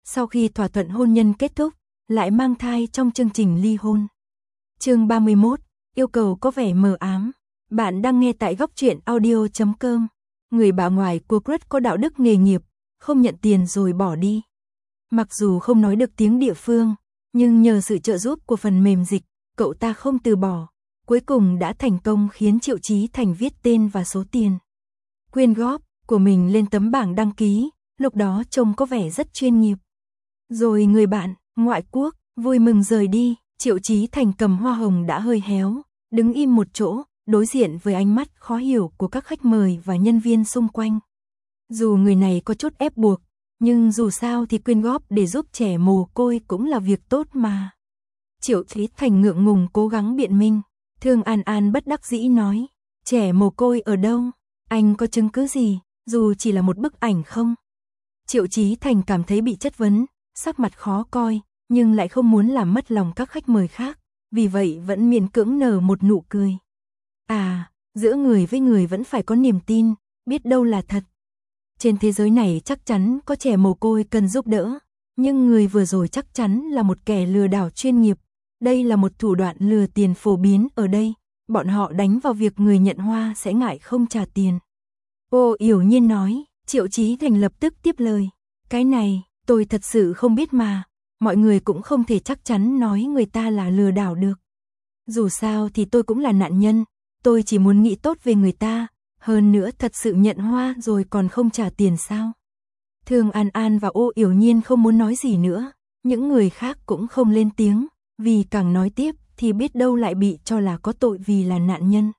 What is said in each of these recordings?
sau khi thỏa thuận hôn nhân kết thúc, lại mang thai trong chương trình ly hôn. Chương 31, yêu cầu có vẻ mờ ám. Bạn đang nghe tại góc truyện audio.com. Người bà ngoại của Crush có đạo đức nghề nghiệp, không nhận tiền rồi bỏ đi. Mặc dù không nói được tiếng địa phương, nhưng nhờ sự trợ giúp của phần mềm dịch, cậu ta không từ bỏ. Cuối cùng đã thành công khiến Triệu Chí Thành viết tên và số tiền quyên góp của mình lên tấm bảng đăng ký, lúc đó trông có vẻ rất chuyên nghiệp. Rồi người bạn, ngoại quốc, vui mừng rời đi, Triệu Chí Thành cầm hoa hồng đã hơi héo, đứng im một chỗ, đối diện với ánh mắt khó hiểu của các khách mời và nhân viên xung quanh. Dù người này có chút ép buộc, nhưng dù sao thì quyên góp để giúp trẻ mồ côi cũng là việc tốt mà. Triệu Chí Thành ngượng ngùng cố gắng biện minh, Thương An An bất đắc dĩ nói, trẻ mồ côi ở đâu? Anh có chứng cứ gì, dù chỉ là một bức ảnh không? Triệu Chí Thành cảm thấy bị chất vấn, sắc mặt khó coi, nhưng lại không muốn làm mất lòng các khách mời khác, vì vậy vẫn miễn cưỡng nở một nụ cười. À, giữa người với người vẫn phải có niềm tin, biết đâu là thật. Trên thế giới này chắc chắn có trẻ mồ côi cần giúp đỡ, nhưng người vừa rồi chắc chắn là một kẻ lừa đảo chuyên nghiệp. Đây là một thủ đoạn lừa tiền phổ biến ở đây, bọn họ đánh vào việc người nhận hoa sẽ ngại không trả tiền. Ô Yểu Nhiên nói, Triệu Chí Thành lập tức tiếp lời, cái này, tôi thật sự không biết mà, mọi người cũng không thể chắc chắn nói người ta là lừa đảo được. Dù sao thì tôi cũng là nạn nhân, tôi chỉ muốn nghĩ tốt về người ta, hơn nữa thật sự nhận hoa rồi còn không trả tiền sao. Thương An An và Ô Yểu Nhiên không muốn nói gì nữa, những người khác cũng không lên tiếng, vì càng nói tiếp thì biết đâu lại bị cho là có tội vì là nạn nhân.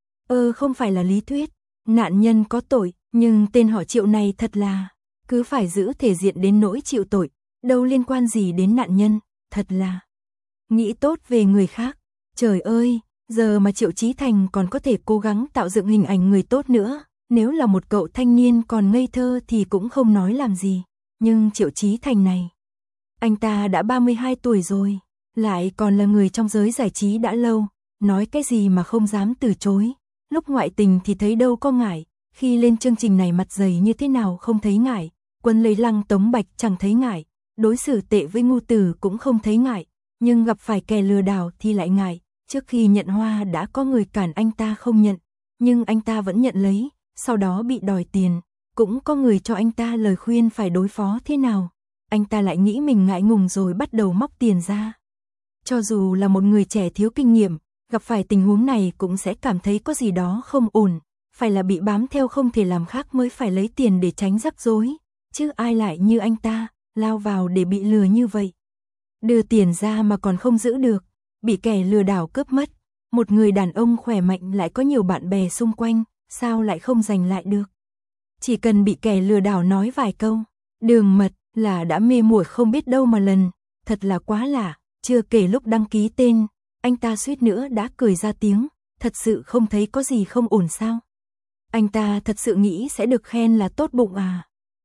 Không phải là lý thuyết, nạn nhân có tội, nhưng tên họ Triệu này thật là, cứ phải giữ thể diện đến nỗi chịu tội, đâu liên quan gì đến nạn nhân, thật là nghĩ tốt về người khác. Trời ơi, giờ mà Triệu Chí Thành còn có thể cố gắng tạo dựng hình ảnh người tốt nữa, nếu là một cậu thanh niên còn ngây thơ thì cũng không nói làm gì, nhưng Triệu Chí Thành này, anh ta đã 32 tuổi rồi, lại còn là người trong giới giải trí đã lâu, nói cái gì mà không dám từ chối, lúc ngoại tình thì thấy đâu có ngại, khi lên chương trình này mặt dày như thế nào không thấy ngại, Quân Lấy Lăng Tống Bạch chẳng thấy ngại, đối xử tệ với ngu tử cũng không thấy ngại, nhưng gặp phải kẻ lừa đảo thì lại ngại. Trước khi nhận hoa đã có người cản anh ta không nhận, nhưng anh ta vẫn nhận lấy, sau đó bị đòi tiền, cũng có người cho anh ta lời khuyên phải đối phó thế nào, anh ta lại nghĩ mình ngại ngùng rồi bắt đầu móc tiền ra. Cho dù là một người trẻ thiếu kinh nghiệm, gặp phải tình huống này cũng sẽ cảm thấy có gì đó không ổn, phải là bị bám theo không thể làm khác mới phải lấy tiền để tránh rắc rối, chứ ai lại như anh ta, lao vào để bị lừa như vậy. Đưa tiền ra mà còn không giữ được, bị kẻ lừa đảo cướp mất, một người đàn ông khỏe mạnh lại có nhiều bạn bè xung quanh, sao lại không giành lại được. Chỉ cần bị kẻ lừa đảo nói vài câu, đường mật là đã mê muội không biết đâu mà lần, thật là quá lạ, chưa kể lúc đăng ký tên, anh ta suýt nữa đã cười ra tiếng, thật sự không thấy có gì không ổn sao. Anh ta thật sự nghĩ sẽ được khen là tốt bụng à.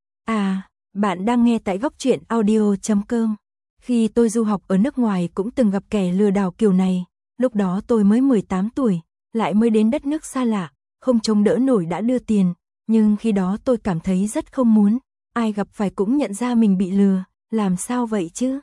À, bạn đang nghe tại góc truyện audio.com. Khi tôi du học ở nước ngoài cũng từng gặp kẻ lừa đảo kiểu này, lúc đó tôi mới 18 tuổi, lại mới đến đất nước xa lạ, không chống đỡ nổi đã đưa tiền, nhưng khi đó tôi cảm thấy rất không muốn, ai gặp phải cũng nhận ra mình bị lừa, làm sao vậy chứ?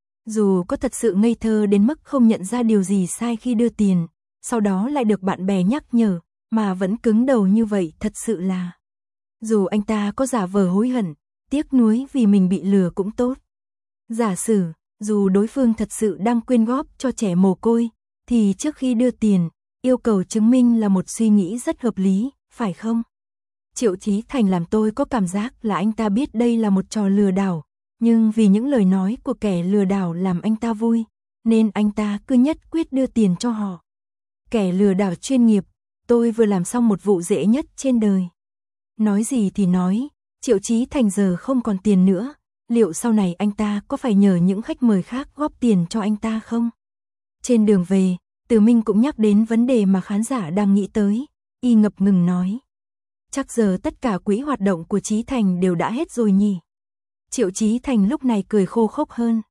Dù có thật sự ngây thơ đến mức không nhận ra điều gì sai khi đưa tiền, sau đó lại được bạn bè nhắc nhở, mà vẫn cứng đầu như vậy thật sự là. Dù anh ta có giả vờ hối hận, tiếc nuối vì mình bị lừa cũng tốt. Giả sử, dù đối phương thật sự đang quyên góp cho trẻ mồ côi, thì trước khi đưa tiền, yêu cầu chứng minh là một suy nghĩ rất hợp lý, phải không? Triệu Chí Thành làm tôi có cảm giác là anh ta biết đây là một trò lừa đảo, nhưng vì những lời nói của kẻ lừa đảo làm anh ta vui, nên anh ta cứ nhất quyết đưa tiền cho họ. Kẻ lừa đảo chuyên nghiệp, tôi vừa làm xong một vụ dễ nhất trên đời. Nói gì thì nói, Triệu Chí Thành giờ không còn tiền nữa, liệu sau này anh ta có phải nhờ những khách mời khác góp tiền cho anh ta không? Trên đường về, Từ Minh cũng nhắc đến vấn đề mà khán giả đang nghĩ tới, y ngập ngừng nói. Chắc giờ tất cả quỹ hoạt động của Chí Thành đều đã hết rồi nhỉ? Triệu Chí Thành lúc này cười khô khốc hơn.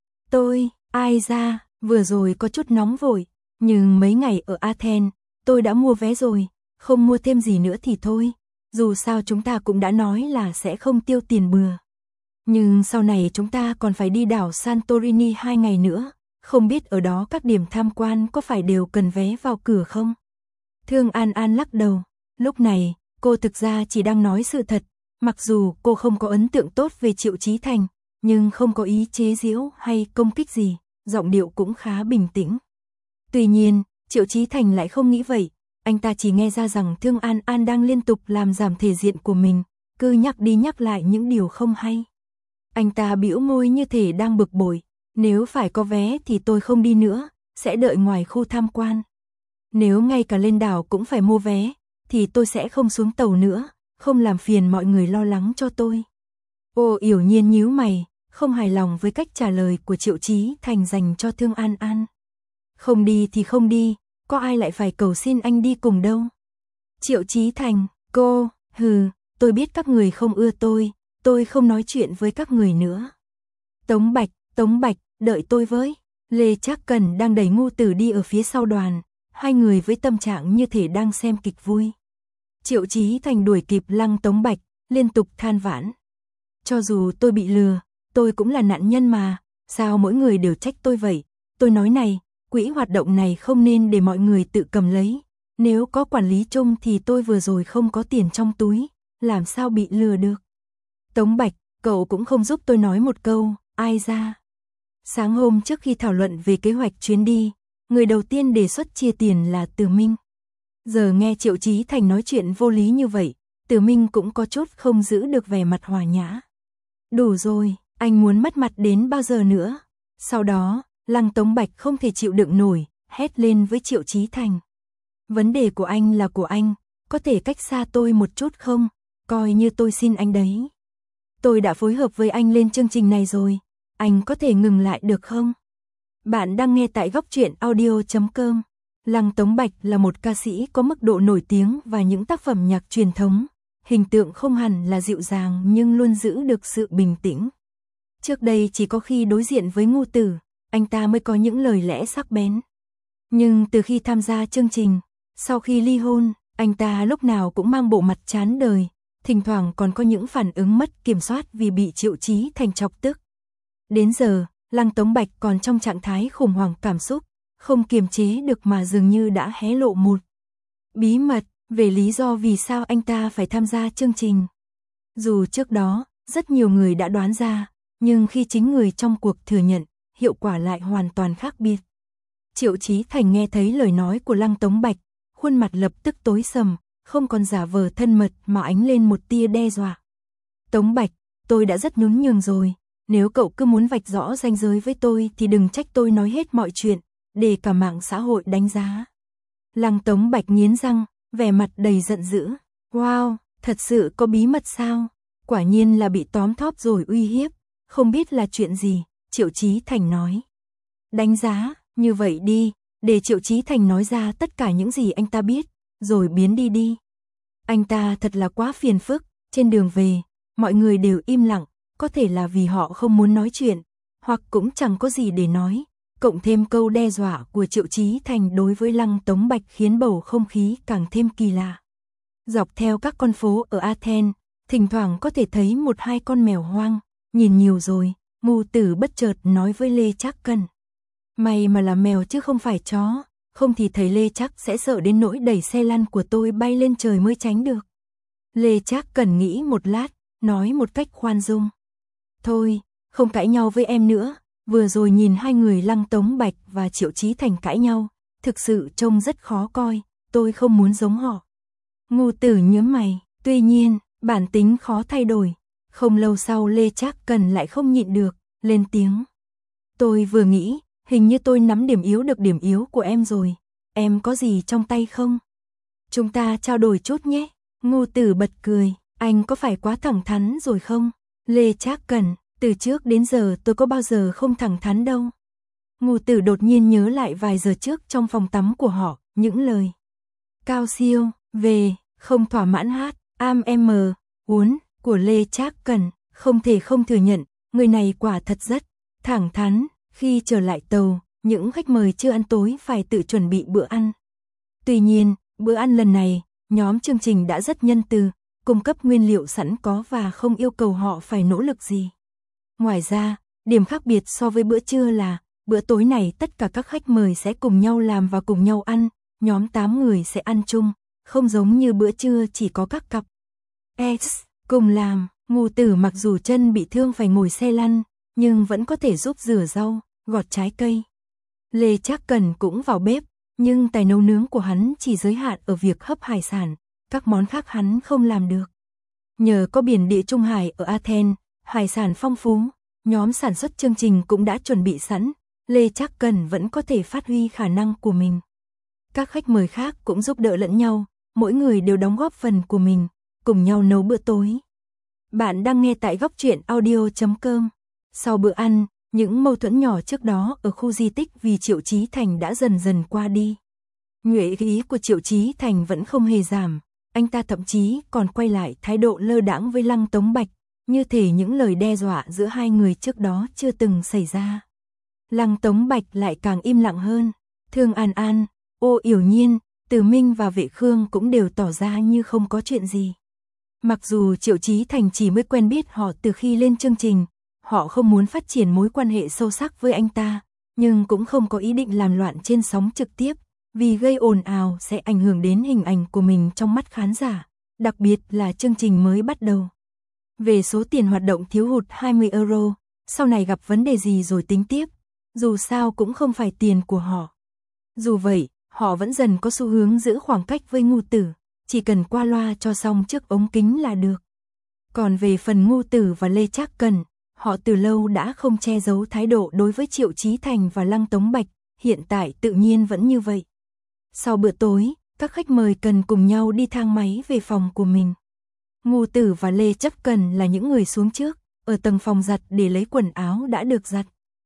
Ai ra, vừa rồi có chút nóng vội, nhưng mấy ngày ở Athens, tôi đã mua vé rồi, không mua thêm gì nữa thì thôi. Dù sao chúng ta cũng đã nói là sẽ không tiêu tiền bừa. Nhưng sau này chúng ta còn phải đi đảo Santorini 2 ngày nữa, không biết ở đó các điểm tham quan có phải đều cần vé vào cửa không? Thương An An lắc đầu, lúc này, cô thực ra chỉ đang nói sự thật, mặc dù cô không có ấn tượng tốt về Triệu Chí Thành, nhưng không có ý chế giễu hay công kích gì, giọng điệu cũng khá bình tĩnh. Tuy nhiên, Triệu Chí Thành lại không nghĩ vậy, anh ta chỉ nghe ra rằng Thương An An đang liên tục làm giảm thể diện của mình, cứ nhắc đi nhắc lại những điều không hay. Anh ta bĩu môi như thể đang bực bội, nếu phải có vé thì tôi không đi nữa, sẽ đợi ngoài khu tham quan. Nếu ngay cả lên đảo cũng phải mua vé, thì tôi sẽ không xuống tàu nữa, không làm phiền mọi người lo lắng cho tôi. Ô Yểu Nhiên nhíu mày, không hài lòng với cách trả lời của Triệu Chí Thành dành cho Thương An An. Không đi thì không đi, có ai lại phải cầu xin anh đi cùng đâu. Triệu Chí Thành, cô, tôi biết các người không ưa tôi không nói chuyện với các người nữa. Tống Bạch, đợi tôi với. Lê Trác Cần đang đẩy Ngô Tử đi ở phía sau đoàn, hai người với tâm trạng như thể đang xem kịch vui. Triệu Chí Thành đuổi kịp Lăng Tống Bạch, liên tục than vãn. Cho dù tôi bị lừa, tôi cũng là nạn nhân mà, sao mỗi người đều trách tôi vậy? Tôi nói này, quỹ hoạt động này không nên để mọi người tự cầm lấy. Nếu có quản lý chung thì tôi vừa rồi không có tiền trong túi, làm sao bị lừa được? Tống Bạch, cậu cũng không giúp tôi nói một câu, ai ra? Sáng hôm trước khi thảo luận về kế hoạch chuyến đi, người đầu tiên đề xuất chia tiền là Từ Minh. Giờ nghe Triệu Chí Thành nói chuyện vô lý như vậy, Từ Minh cũng có chút không giữ được vẻ mặt hòa nhã. Đủ rồi, anh muốn mất mặt đến bao giờ nữa? Sau đó, Lăng Tống Bạch không thể chịu đựng nổi, hét lên với Triệu Chí Thành. Vấn đề của anh là của anh, có thể cách xa tôi một chút không? Coi như tôi xin anh đấy. Tôi đã phối hợp với anh lên chương trình này rồi, anh có thể ngừng lại được không? Bạn đang nghe tại góc truyện audio.com. Lăng Tống Bạch là một ca sĩ có mức độ nổi tiếng và những tác phẩm nhạc truyền thống. Hình tượng không hẳn là dịu dàng nhưng luôn giữ được sự bình tĩnh. Trước đây chỉ có khi đối diện với Ngô Tử, anh ta mới có những lời lẽ sắc bén. Nhưng từ khi tham gia chương trình, sau khi ly hôn, anh ta lúc nào cũng mang bộ mặt chán đời, thỉnh thoảng còn có những phản ứng mất kiểm soát vì bị Triệu Chí Thành chọc tức. Đến giờ, Lăng Tống Bạch còn trong trạng thái khủng hoảng cảm xúc, không kiềm chế được mà dường như đã hé lộ một bí mật về lý do vì sao anh ta phải tham gia chương trình. Dù trước đó, rất nhiều người đã đoán ra, nhưng khi chính người trong cuộc thừa nhận, hiệu quả lại hoàn toàn khác biệt. Triệu Chí Thành nghe thấy lời nói của Lăng Tống Bạch, khuôn mặt lập tức tối sầm, không còn giả vờ thân mật mà ánh lên một tia đe dọa. Tống Bạch, tôi đã rất nhún nhường rồi, nếu cậu cứ muốn vạch rõ ranh giới với tôi thì đừng trách tôi nói hết mọi chuyện, để cả mạng xã hội đánh giá. Lăng Tống Bạch nghiến răng, vẻ mặt đầy giận dữ. Wow, thật sự có bí mật sao? Quả nhiên là bị tóm thóp rồi uy hiếp, không biết là chuyện gì, Triệu Chí Thành nói. Đánh giá, như vậy đi, để Triệu Chí Thành nói ra tất cả những gì anh ta biết, rồi biến đi. Anh ta thật là quá phiền phức, trên đường về, mọi người đều im lặng, có thể là vì họ không muốn nói chuyện, hoặc cũng chẳng có gì để nói. Cộng thêm câu đe dọa của Triệu Chí Thành đối với Lăng Tống Bạch khiến bầu không khí càng thêm kỳ lạ. Dọc theo các con phố ở Athens, thỉnh thoảng có thể thấy một hai con mèo hoang, nhìn nhiều rồi, Ngô Tử bất chợt nói với Lê Trác Cần. May mà là mèo chứ không phải chó, không thì thầy Lê Trác sẽ sợ đến nỗi đẩy xe lăn của tôi bay lên trời mới tránh được. Lê Trác Cần nghĩ một lát, nói một cách khoan dung. Thôi, không cãi nhau với em nữa. Vừa rồi nhìn hai người Lăng Tống Bạch và Triệu Chí Thành cãi nhau, thực sự trông rất khó coi, tôi không muốn giống họ. Ngô Tử nhướng mày, tuy nhiên, bản tính khó thay đổi. Không lâu sau Lê Trác Cần lại không nhịn được, lên tiếng. Tôi vừa nghĩ, hình như tôi nắm điểm yếu của em rồi, em có gì trong tay không? Chúng ta trao đổi chút nhé. Ngô Tử bật cười, anh có phải quá thẳng thắn rồi không? Lê Trác Cần, từ trước đến giờ tôi có bao giờ không thẳng thắn đâu. Ngô Tử đột nhiên nhớ lại vài giờ trước trong phòng tắm của họ, những lời cao siêu, về, không thỏa mãn hát, uốn, của Lê Trác Cần, không thể không thừa nhận, người này quả thật rất thẳng thắn. Khi trở lại tàu, những khách mời chưa ăn tối phải tự chuẩn bị bữa ăn. Tuy nhiên, bữa ăn lần này, nhóm chương trình đã rất nhân từ, cung cấp nguyên liệu sẵn có và không yêu cầu họ phải nỗ lực gì. Ngoài ra, điểm khác biệt so với bữa trưa là, bữa tối này tất cả các khách mời sẽ cùng nhau làm và cùng nhau ăn, nhóm 8 người sẽ ăn chung, không giống như bữa trưa chỉ có các cặp ex cùng làm. Ngưu Tử mặc dù chân bị thương phải ngồi xe lăn, nhưng vẫn có thể giúp rửa rau, gọt trái cây. Lê Trác Cần cũng vào bếp, nhưng tài nấu nướng của hắn chỉ giới hạn ở việc hấp hải sản, các món khác hắn không làm được. Nhờ có biển Địa Trung Hải ở Athens, hải sản phong phú, nhóm sản xuất chương trình cũng đã chuẩn bị sẵn, Lê Trác Cần vẫn có thể phát huy khả năng của mình. Các khách mời khác cũng giúp đỡ lẫn nhau, mỗi người đều đóng góp phần của mình, cùng nhau nấu bữa tối. Bạn đang nghe tại góc truyện audio.com. Sau bữa ăn, những mâu thuẫn nhỏ trước đó ở khu di tích vì Triệu Chí Thành đã dần dần qua đi. Nhuệ khí của Triệu Chí Thành vẫn không hề giảm, anh ta thậm chí còn quay lại thái độ lơ đãng với Lăng Tống Bạch, như thể những lời đe dọa giữa hai người trước đó chưa từng xảy ra. Lăng Tống Bạch lại càng im lặng hơn, Thương An An, Ô Yểu Nhiên, Từ Minh và Vệ Khương cũng đều tỏ ra như không có chuyện gì. Mặc dù Triệu Chí Thành chỉ mới quen biết họ từ khi lên chương trình, họ không muốn phát triển mối quan hệ sâu sắc với anh ta, nhưng cũng không có ý định làm loạn trên sóng trực tiếp, vì gây ồn ào sẽ ảnh hưởng đến hình ảnh của mình trong mắt khán giả, đặc biệt là chương trình mới bắt đầu. Về số tiền hoạt động thiếu hụt 20 euro, sau này gặp vấn đề gì rồi tính tiếp, dù sao cũng không phải tiền của họ. Dù vậy, họ vẫn dần có xu hướng giữ khoảng cách với Ngưu Tử, chỉ cần qua loa cho xong trước ống kính là được. Còn về phần Ngưu Tử và Lê Trác Cần, họ từ lâu đã không che giấu thái độ đối với Triệu Chí Thành và Lăng Tống Bạch, hiện tại tự nhiên vẫn như vậy. Sau bữa tối, các khách mời cần cùng nhau đi thang máy về phòng của mình. Ngưu Tử và Lê Trác Cần là những người xuống trước, ở tầng phòng giặt để lấy quần áo đã được giặt.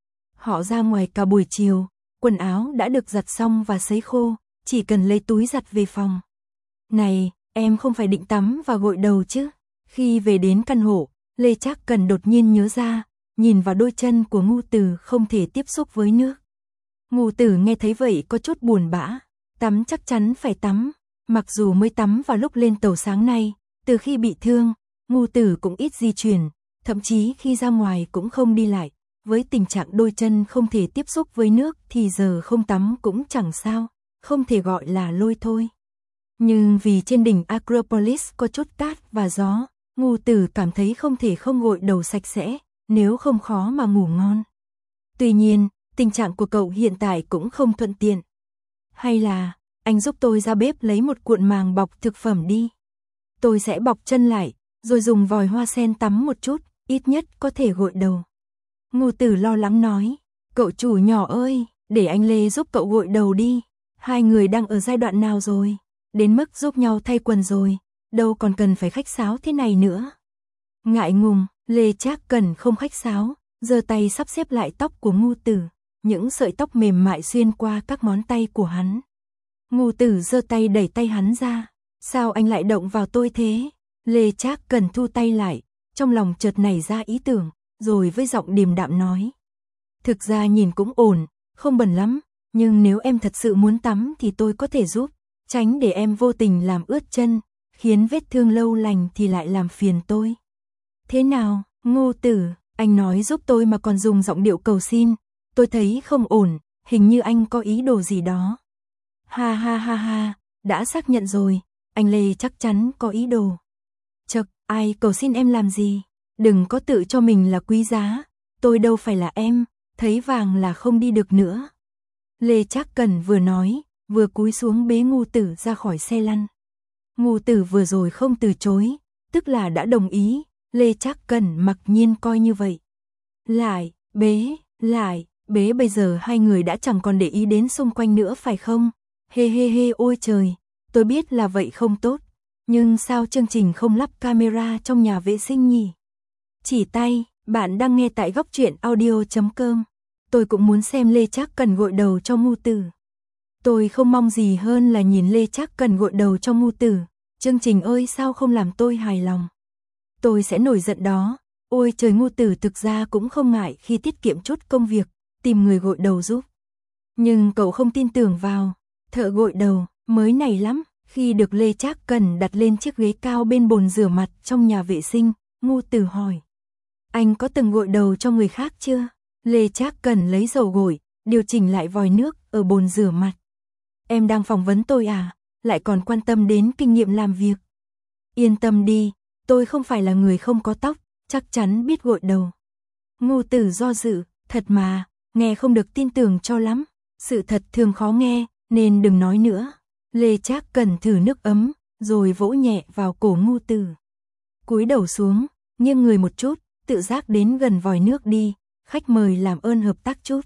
Họ ra ngoài cả buổi chiều, quần áo đã được giặt xong và sấy khô, chỉ cần lấy túi giặt về phòng. Này, em không phải định tắm và gội đầu chứ? Khi về đến căn hộ, Lê Trác Cần đột nhiên nhớ ra, nhìn vào đôi chân của Ngưu Tử không thể tiếp xúc với nước. Ngưu Tử nghe thấy vậy có chút buồn bã, tắm chắc chắn phải tắm, mặc dù mới tắm vào lúc lên tàu sáng nay, từ khi bị thương, Ngưu Tử cũng ít di chuyển, thậm chí khi ra ngoài cũng không đi lại, với tình trạng đôi chân không thể tiếp xúc với nước thì giờ không tắm cũng chẳng sao, không thể gọi là lôi thôi. Nhưng vì trên đỉnh Acropolis có chút cát và gió, Ngưu Tử cảm thấy không thể không gội đầu sạch sẽ, nếu không khó mà ngủ ngon. Tuy nhiên, tình trạng của cậu hiện tại cũng không thuận tiện. Hay là, anh giúp tôi ra bếp lấy một cuộn màng bọc thực phẩm đi. Tôi sẽ bọc chân lại, rồi dùng vòi hoa sen tắm một chút, ít nhất có thể gội đầu. Ngưu Tử lo lắng nói, cậu chủ nhỏ ơi, để anh Lê giúp cậu gội đầu đi. Hai người đang ở giai đoạn nào rồi? Đến mức giúp nhau thay quần rồi, đâu còn cần phải khách sáo thế này nữa. Ngại ngùng, Lê Trác Cần không khách sáo, giơ tay sắp xếp lại tóc của Ngưu Tử, những sợi tóc mềm mại xuyên qua các ngón tay của hắn. Ngưu Tử giơ tay đẩy tay hắn ra, sao anh lại động vào tôi thế? Lê Trác Cần thu tay lại, trong lòng chợt nảy ra ý tưởng, rồi với giọng điềm đạm nói. Thực ra nhìn cũng ổn, không bẩn lắm, nhưng nếu em thật sự muốn tắm thì tôi có thể giúp, tránh để em vô tình làm ướt chân, khiến vết thương lâu lành thì lại làm phiền tôi. Thế nào, Ngưu Tử, anh nói giúp tôi mà còn dùng giọng điệu cầu xin, tôi thấy không ổn, hình như anh có ý đồ gì đó. Ha ha ha ha, đã xác nhận rồi, anh Lê chắc chắn có ý đồ. Chậc, ai cầu xin em làm gì, đừng có tự cho mình là quý giá, tôi đâu phải là em, thấy vàng là không đi được nữa. Lê Trác Cần vừa nói, vừa cúi xuống bế Ngưu Tử ra khỏi xe lăn. Ngưu Tử vừa rồi không từ chối, tức là đã đồng ý, Lê Trác Cần mặc nhiên coi như vậy. Lại, bế bây giờ hai người đã chẳng còn để ý đến xung quanh nữa phải không? Hê hê hê ôi trời, tôi biết là vậy không tốt, nhưng sao chương trình không lắp camera trong nhà vệ sinh nhỉ? Chỉ tay, bạn đang nghe tại góc truyện audio.com. Tôi cũng muốn xem Lê Trác Cần gội đầu cho Ngưu Tử. Tôi không mong gì hơn là nhìn Lê Trác Cần gội đầu cho Ngưu Tử. Chương trình ơi sao không làm tôi hài lòng. Tôi sẽ nổi giận đó. Ôi trời, Ngưu Tử thực ra cũng không ngại khi tiết kiệm chút công việc, tìm người gội đầu giúp. Nhưng cậu không tin tưởng vào thợ gội đầu, mới này lắm. Khi được Lê Trác Cần đặt lên chiếc ghế cao bên bồn rửa mặt trong nhà vệ sinh, Ngưu Tử hỏi. Anh có từng gội đầu cho người khác chưa? Lê Trác Cần lấy dầu gội, điều chỉnh lại vòi nước ở bồn rửa mặt. Em đang phỏng vấn tôi à? Lại còn quan tâm đến kinh nghiệm làm việc. Yên tâm đi, tôi không phải là người không có tóc, chắc chắn biết gội đầu. Ngô Tử do dự, thật mà, nghe không được tin tưởng cho lắm. Sự thật thường khó nghe, nên đừng nói nữa. Lê Trác Cần thử nước ấm, rồi vỗ nhẹ vào cổ Ngô Tử. Cúi đầu xuống, nghiêng người một chút, tự giác đến gần vòi nước đi, khách mời làm ơn hợp tác chút.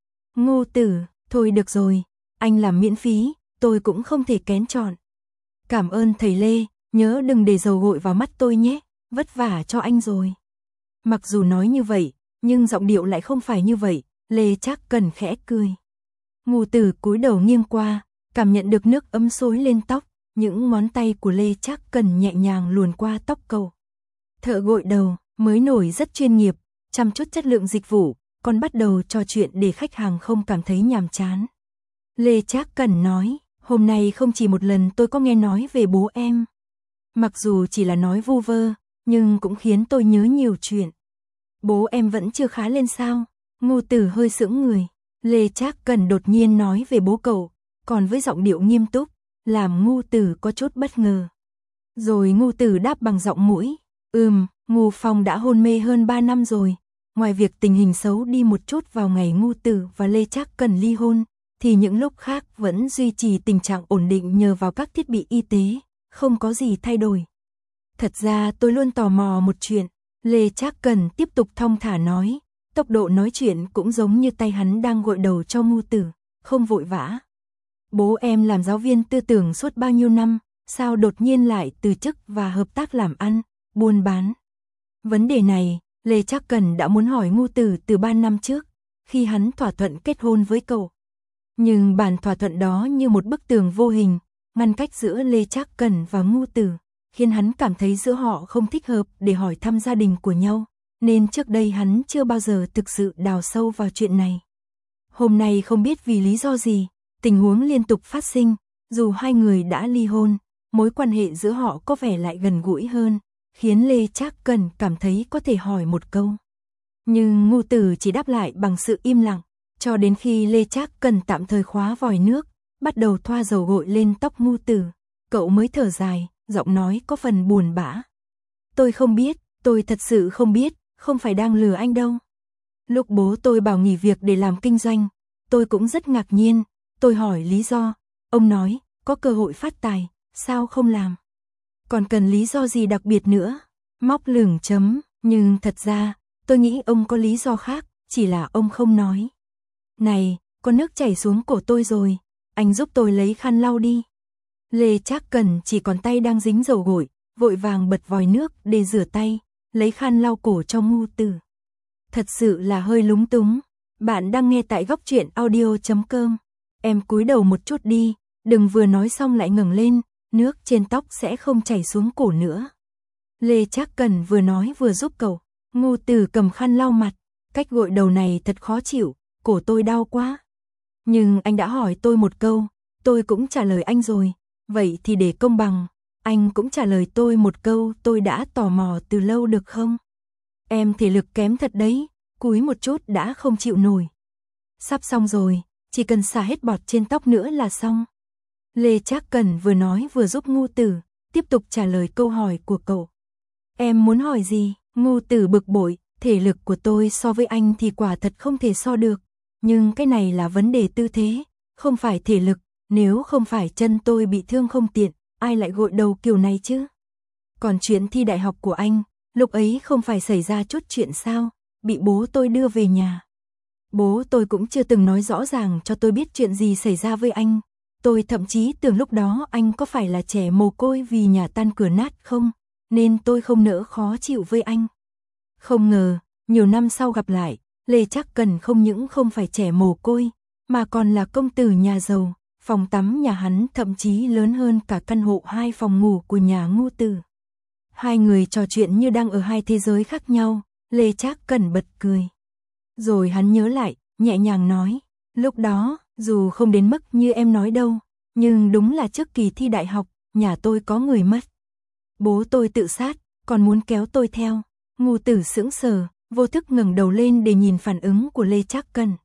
Ngô Tử, thôi được rồi, anh làm miễn phí, tôi cũng không thể kén chọn. Cảm ơn thầy Lê, nhớ đừng để dầu gội vào mắt tôi nhé, vất vả cho anh rồi. Mặc dù nói như vậy, nhưng giọng điệu lại không phải như vậy, Lê Trác Cần khẽ cười. Ngô Tử cúi đầu nghiêng qua, cảm nhận được nước ấm xối lên tóc, những ngón tay của Lê Trác Cần nhẹ nhàng luồn qua tóc cậu. Thợ gội đầu, mới nổi rất chuyên nghiệp, chăm chút chất lượng dịch vụ, còn bắt đầu trò chuyện để khách hàng không cảm thấy nhàm chán. Lê Trác Cần nói, hôm nay không chỉ một lần tôi có nghe nói về bố em. Mặc dù chỉ là nói vu vơ, nhưng cũng khiến tôi nhớ nhiều chuyện. Bố em vẫn chưa khá lên sao? Ngô Tử hơi sững người. Lê Trác Cần đột nhiên nói về bố cậu, còn với giọng điệu nghiêm túc, làm Ngô Tử có chút bất ngờ. Rồi Ngô Tử đáp bằng giọng mũi, Ngô Phong đã hôn mê hơn 3 năm rồi. Ngoài việc tình hình xấu đi một chút vào ngày Ngô Tử và Lê Trác Cần ly hôn, thì những lúc khác vẫn duy trì tình trạng ổn định nhờ vào các thiết bị y tế, không có gì thay đổi. Thật ra tôi luôn tò mò một chuyện, Lê Trác Cần tiếp tục thong thả nói, tốc độ nói chuyện cũng giống như tay hắn đang gội đầu cho Ngô Tử, không vội vã. Bố em làm giáo viên tư tưởng suốt bao nhiêu năm, sao đột nhiên lại từ chức và hợp tác làm ăn, buôn bán. Vấn đề này, Lê Trác Cần đã muốn hỏi Ngô Tử từ 3 năm trước, khi hắn thỏa thuận kết hôn với cậu. Nhưng bản thỏa thuận đó như một bức tường vô hình, ngăn cách giữa Lê Trác Cần và Ngô Tử, khiến hắn cảm thấy giữa họ không thích hợp để hỏi thăm gia đình của nhau, nên trước đây hắn chưa bao giờ thực sự đào sâu vào chuyện này. Hôm nay không biết vì lý do gì, tình huống liên tục phát sinh, dù hai người đã ly hôn, mối quan hệ giữa họ có vẻ lại gần gũi hơn, khiến Lê Trác Cần cảm thấy có thể hỏi một câu. Nhưng Ngô Tử chỉ đáp lại bằng sự im lặng, cho đến khi Lê Trác Cần tạm thời khóa vòi nước, bắt đầu thoa dầu gội lên tóc Ngô Tử, cậu mới thở dài, giọng nói có phần buồn bã. Tôi không biết, tôi thật sự không biết, không phải đang lừa anh đâu. Lúc bố tôi bảo nghỉ việc để làm kinh doanh, tôi cũng rất ngạc nhiên, tôi hỏi lý do, ông nói, có cơ hội phát tài, sao không làm? Còn cần lý do gì đặc biệt nữa? Móc lửng chấm, nhưng thật ra, tôi nghĩ ông có lý do khác, chỉ là ông không nói. Này, có nước chảy xuống cổ tôi rồi, anh giúp tôi lấy khăn lau đi. Lê Trác Cần chỉ còn tay đang dính dầu gội, vội vàng bật vòi nước để rửa tay, lấy khăn lau cổ cho Ngô Tử. Thật sự là hơi lúng túng. Bạn đang nghe tại Góc Truyện Audio.com. Em cúi đầu một chút đi, đừng vừa nói xong lại ngẩng lên, nước trên tóc sẽ không chảy xuống cổ nữa. Lê Trác Cần vừa nói vừa giúp cậu. Ngô Tử cầm khăn lau mặt, cách gội đầu này thật khó chịu, cổ tôi đau quá. Nhưng anh đã hỏi tôi một câu, tôi cũng trả lời anh rồi, vậy thì để công bằng, anh cũng trả lời tôi một câu tôi đã tò mò từ lâu được không? Em thể lực kém thật đấy, cúi một chút đã không chịu nổi. Sắp xong rồi, chỉ cần xả hết bọt trên tóc nữa là xong. Lê Trác Cần vừa nói vừa giúp Ngô Tử, tiếp tục trả lời câu hỏi của cậu. Em muốn hỏi gì? Ngô Tử bực bội, thể lực của tôi so với anh thì quả thật không thể so được. Nhưng cái này là vấn đề tư thế, không phải thể lực, nếu không phải chân tôi bị thương không tiện, ai lại gội đầu kiểu này chứ? Còn chuyện thi đại học của anh, lúc ấy không phải xảy ra chút chuyện sao, bị bố tôi đưa về nhà. Bố tôi cũng chưa từng nói rõ ràng cho tôi biết chuyện gì xảy ra với anh. Tôi thậm chí tưởng lúc đó anh có phải là trẻ mồ côi vì nhà tan cửa nát không, nên tôi không nỡ khó chịu với anh. Không ngờ, nhiều năm sau gặp lại, Lê Trác Cần không những không phải trẻ mồ côi, mà còn là công tử nhà giàu, phòng tắm nhà hắn thậm chí lớn hơn cả căn hộ 2 phòng ngủ của nhà Ngô Tử. Hai người trò chuyện như đang ở hai thế giới khác nhau, Lê Trác Cần bật cười. Rồi hắn nhớ lại, nhẹ nhàng nói, lúc đó, dù không đến mức như em nói đâu, nhưng đúng là trước kỳ thi đại học, nhà tôi có người mất. Bố tôi tự sát, còn muốn kéo tôi theo. Ngô Tử sững sờ, vô thức ngẩng đầu lên để nhìn phản ứng của Lê Trác Cần.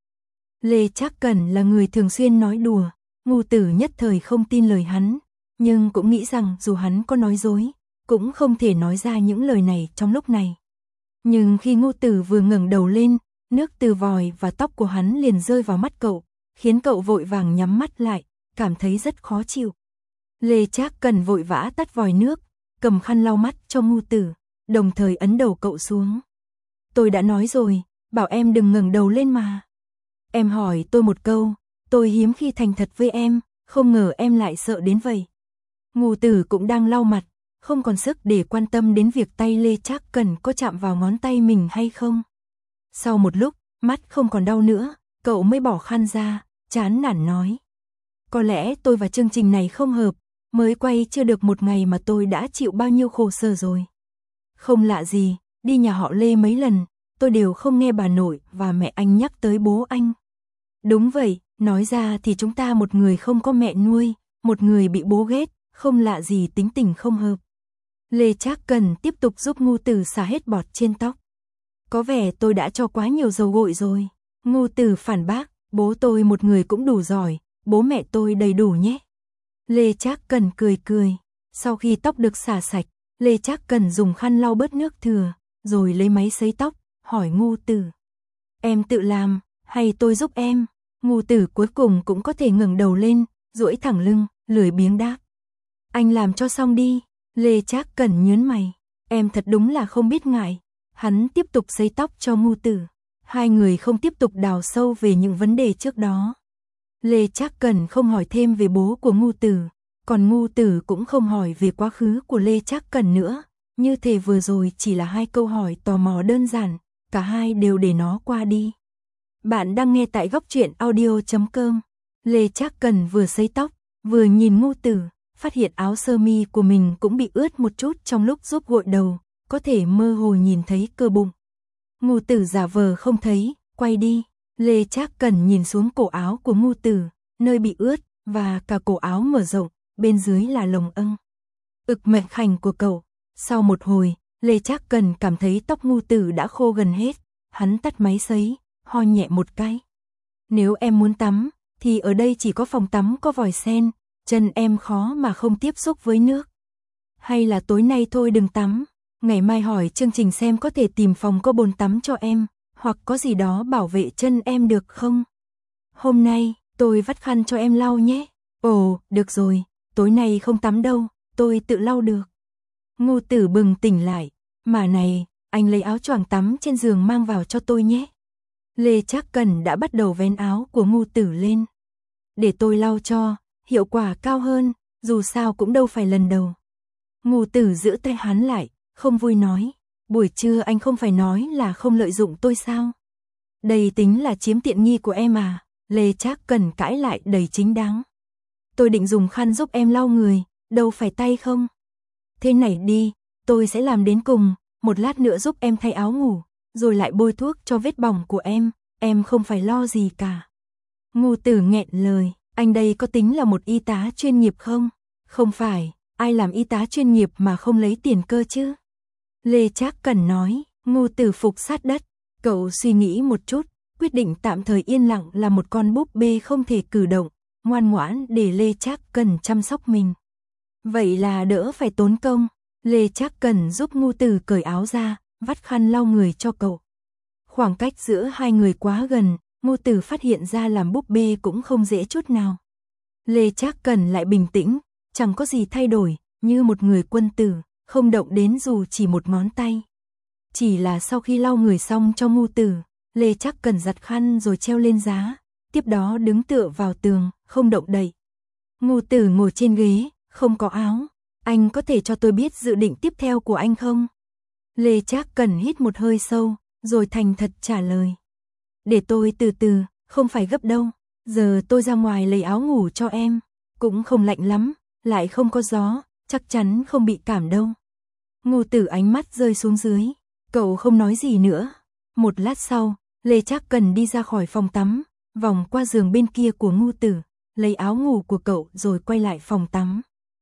Lê Trác Cần là người thường xuyên nói đùa, Ngưu Tử nhất thời không tin lời hắn, nhưng cũng nghĩ rằng dù hắn có nói dối, cũng không thể nói ra những lời này trong lúc này. Nhưng khi Ngưu Tử vừa ngẩng đầu lên, nước từ vòi và tóc của hắn liền rơi vào mắt cậu, khiến cậu vội vàng nhắm mắt lại, cảm thấy rất khó chịu. Lê Trác Cần vội vã tắt vòi nước, cầm khăn lau mắt cho Ngưu Tử, đồng thời ấn đầu cậu xuống. Tôi đã nói rồi, bảo em đừng ngẩng đầu lên mà. Em hỏi tôi một câu, tôi hiếm khi thành thật với em, không ngờ em lại sợ đến vậy. Ngưu Tử cũng đang lau mặt, không còn sức để quan tâm đến việc tay Lê Trác Cần có chạm vào ngón tay mình hay không. Sau một lúc, mắt không còn đau nữa, cậu mới bỏ khăn ra, chán nản nói. Có lẽ tôi và chương trình này không hợp, mới quay chưa được một ngày mà tôi đã chịu bao nhiêu khổ sở rồi. Không lạ gì, đi nhà họ Lê mấy lần, tôi đều không nghe bà nội và mẹ anh nhắc tới bố anh. Đúng vậy, nói ra thì chúng ta một người không có mẹ nuôi, một người bị bố ghét, không lạ gì tính tình không hợp. Lê Trác Cần tiếp tục giúp Ngưu Tử xả hết bọt trên tóc. Có vẻ tôi đã cho quá nhiều dầu gội rồi. Ngưu Tử phản bác, bố tôi một người cũng đủ giỏi, bố mẹ tôi đầy đủ nhé. Lê Trác Cần cười cười. Sau khi tóc được xả sạch, Lê Trác Cần dùng khăn lau bớt nước thừa, rồi lấy máy sấy tóc, hỏi Ngưu Tử. Em tự làm, hay tôi giúp em? Ngưu Tử cuối cùng cũng có thể ngẩng đầu lên, duỗi thẳng lưng, lười biếng đáp. Anh làm cho xong đi. Lê Trác Cần nhớn mày. Em thật đúng là không biết ngại. Hắn tiếp tục sấy tóc cho Ngưu Tử. Hai người không tiếp tục đào sâu về những vấn đề trước đó. Lê Trác Cần không hỏi thêm về bố của Ngưu Tử, còn Ngưu Tử cũng không hỏi về quá khứ của Lê Trác Cần nữa. Như thể vừa rồi chỉ là hai câu hỏi tò mò đơn giản, cả hai đều để nó qua đi. Bạn đang nghe tại góc truyện audio.com. Lê Trác Cần vừa sấy tóc, vừa nhìn Ngưu Tử, phát hiện áo sơ mi của mình cũng bị ướt một chút trong lúc giúp gội đầu, có thể mơ hồ nhìn thấy cơ bụng. Ngưu Tử giả vờ không thấy, quay đi. Lê Trác Cần nhìn xuống cổ áo của Ngưu Tử, nơi bị ướt, và cả cổ áo mở rộng, bên dưới là lồng âng. Ực mệnh khảnh của cậu. Sau một hồi, Lê Trác Cần cảm thấy tóc Ngưu Tử đã khô gần hết, hắn tắt máy sấy, ho nhẹ một cái. Nếu em muốn tắm, thì ở đây chỉ có phòng tắm có vòi sen, chân em khó mà không tiếp xúc với nước. Hay là tối nay thôi đừng tắm, ngày mai hỏi chương trình xem có thể tìm phòng có bồn tắm cho em, hoặc có gì đó bảo vệ chân em được không? Hôm nay, tôi vắt khăn cho em lau nhé. Ồ, được rồi, tối nay không tắm đâu, tôi tự lau được. Ngưu Tử bừng tỉnh lại, mà này, anh lấy áo choàng tắm trên giường mang vào cho tôi nhé. Lê Trác Cần đã bắt đầu vén áo của Ngưu Tử lên. Để tôi lau cho, hiệu quả cao hơn, dù sao cũng đâu phải lần đầu. Ngưu Tử giữ tay hắn lại, không vui nói. Buổi trưa anh không phải nói là không lợi dụng tôi sao? Đây tính là chiếm tiện nghi của em à? Lê Trác Cần cãi lại đầy chính đáng. Tôi định dùng khăn giúp em lau người, đâu phải tay không? Thế này đi, tôi sẽ làm đến cùng, một lát nữa giúp em thay áo ngủ, rồi lại bôi thuốc cho vết bỏng của em không phải lo gì cả. Ngưu Tử nghẹn lời, anh đây có tính là một y tá chuyên nghiệp không? Không phải, ai làm y tá chuyên nghiệp mà không lấy tiền cơ chứ? Lê Trác Cần nói. Ngưu Tử phục sát đất, cậu suy nghĩ một chút, quyết định tạm thời yên lặng là một con búp bê không thể cử động, ngoan ngoãn để Lê Trác Cần chăm sóc mình. Vậy là đỡ phải tốn công. Lê Trác Cần giúp Ngưu Tử cởi áo ra, vắt khăn lau người cho cậu. Khoảng cách giữa hai người quá gần, Ngưu Tử phát hiện ra làm búp bê cũng không dễ chút nào. Lê Trác Cần lại bình tĩnh, chẳng có gì thay đổi, như một người quân tử, không động đến dù chỉ một ngón tay. Chỉ là sau khi lau người xong cho Ngưu Tử, Lê Trác Cần giặt khăn rồi treo lên giá, tiếp đó đứng tựa vào tường, không động đậy. Ngưu Tử ngồi trên ghế, không có áo. Anh có thể cho tôi biết dự định tiếp theo của anh không? Lê Trác Cần hít một hơi sâu, rồi thành thật trả lời. Để tôi từ từ, không phải gấp đâu. Giờ tôi ra ngoài lấy áo ngủ cho em. Cũng không lạnh lắm, lại không có gió, chắc chắn không bị cảm đâu. Ngưu Tử ánh mắt rơi xuống dưới. Cậu không nói gì nữa. Một lát sau, Lê Trác Cần đi ra khỏi phòng tắm, vòng qua giường bên kia của Ngưu Tử, lấy áo ngủ của cậu rồi quay lại phòng tắm.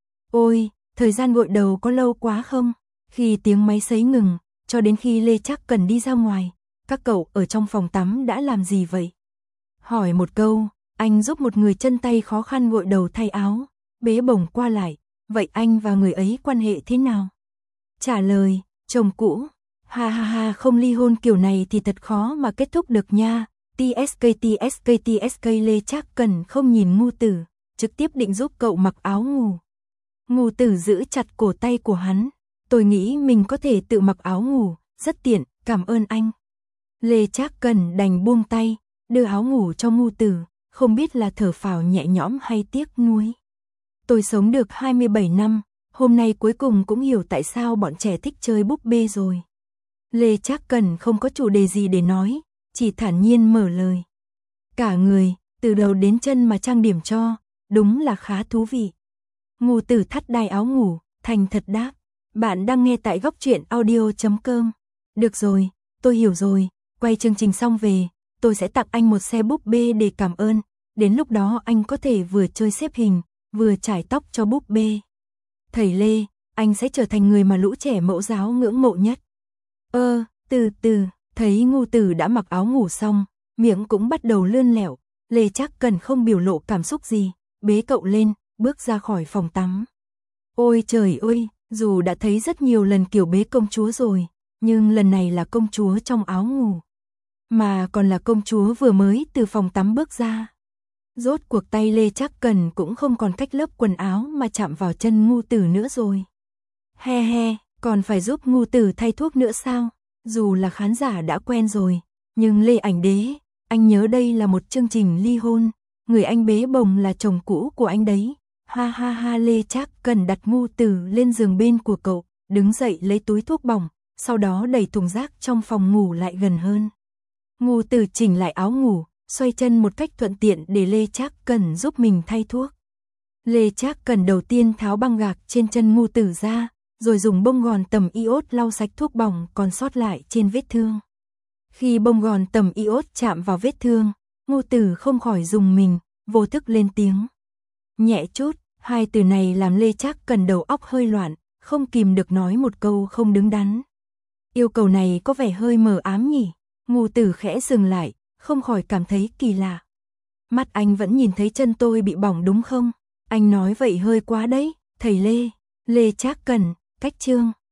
Ôi, thời gian gội đầu có lâu quá không? Khi tiếng máy sấy ngừng, cho đến khi Lê Trác Cần đi ra ngoài, các cậu ở trong phòng tắm đã làm gì vậy? Hỏi một câu, anh giúp một người chân tay khó khăn gội đầu thay áo, bế bổng qua lại, vậy anh và người ấy quan hệ thế nào? Trả lời, chồng cũ. Ha ha ha, không ly hôn kiểu này thì thật khó mà kết thúc được nha. TSK Lê Trác Cần không nhìn Ngưu Tử, trực tiếp định giúp cậu mặc áo ngủ. Ngưu Tử giữ chặt cổ tay của hắn, tôi nghĩ mình có thể tự mặc áo ngủ, rất tiện, cảm ơn anh. Lê Trác Cần đành buông tay, đưa áo ngủ cho Ngưu Tử, không biết là thở phào nhẹ nhõm hay tiếc nuối. Tôi sống được 27 năm, hôm nay cuối cùng cũng hiểu tại sao bọn trẻ thích chơi búp bê rồi. Lê Trác Cần không có chủ đề gì để nói, chỉ thản nhiên mở lời. Cả người, từ đầu đến chân mà trang điểm cho, đúng là khá thú vị. Ngưu Tử thắt đai áo ngủ, thành thật đáp. Bạn đang nghe tại Góc Truyện Audio.com. Được rồi, tôi hiểu rồi, quay chương trình xong về, tôi sẽ tặng anh một xe búp bê để cảm ơn. Đến lúc đó anh có thể vừa chơi xếp hình, vừa chải tóc cho búp bê. Thầy Lê, anh sẽ trở thành người mà lũ trẻ mẫu giáo ngưỡng mộ nhất. Từ từ, thấy Ngưu Tử đã mặc áo ngủ xong, miệng cũng bắt đầu lươn lẹo, Lê Trác Cần không biểu lộ cảm xúc gì, bế cậu lên, bước ra khỏi phòng tắm. Ôi trời ơi, dù đã thấy rất nhiều lần kiểu bế công chúa rồi, nhưng lần này là công chúa trong áo ngủ. Mà còn là công chúa vừa mới từ phòng tắm bước ra. Rốt cuộc tay Lê Trác Cần cũng không còn cách lớp quần áo mà chạm vào chân Ngưu Tử nữa rồi. He he, còn phải giúp Ngưu Tử thay thuốc nữa sao? Dù là khán giả đã quen rồi, nhưng Lê Ảnh Đế, anh nhớ đây là một chương trình ly hôn, người anh bế bồng là chồng cũ của anh đấy. Ha ha ha, Lê Trác Cần đặt Ngưu Tử lên giường bên của cậu, đứng dậy lấy túi thuốc bỏng, sau đó đẩy thùng rác trong phòng ngủ lại gần hơn. Ngưu Tử chỉnh lại áo ngủ, xoay chân một cách thuận tiện để Lê Trác Cần giúp mình thay thuốc. Lê Trác Cần đầu tiên tháo băng gạc trên chân Ngưu Tử ra, rồi dùng bông gòn tầm iốt lau sạch thuốc bỏng còn sót lại trên vết thương. Khi bông gòn tầm iốt chạm vào vết thương, Ngưu Tử không khỏi rùng mình, vô thức lên tiếng. Nhẹ chút, hai từ này làm Lê Trác Cần đầu óc hơi loạn, không kìm được nói một câu không đứng đắn. Yêu cầu này có vẻ hơi mờ ám nhỉ? Ngưu Tử khẽ dừng lại, không khỏi cảm thấy kỳ lạ. Mắt anh vẫn nhìn thấy chân tôi bị bỏng đúng không? Anh nói vậy hơi quá đấy, thầy Lê. Lê Trác Cần, cách chương.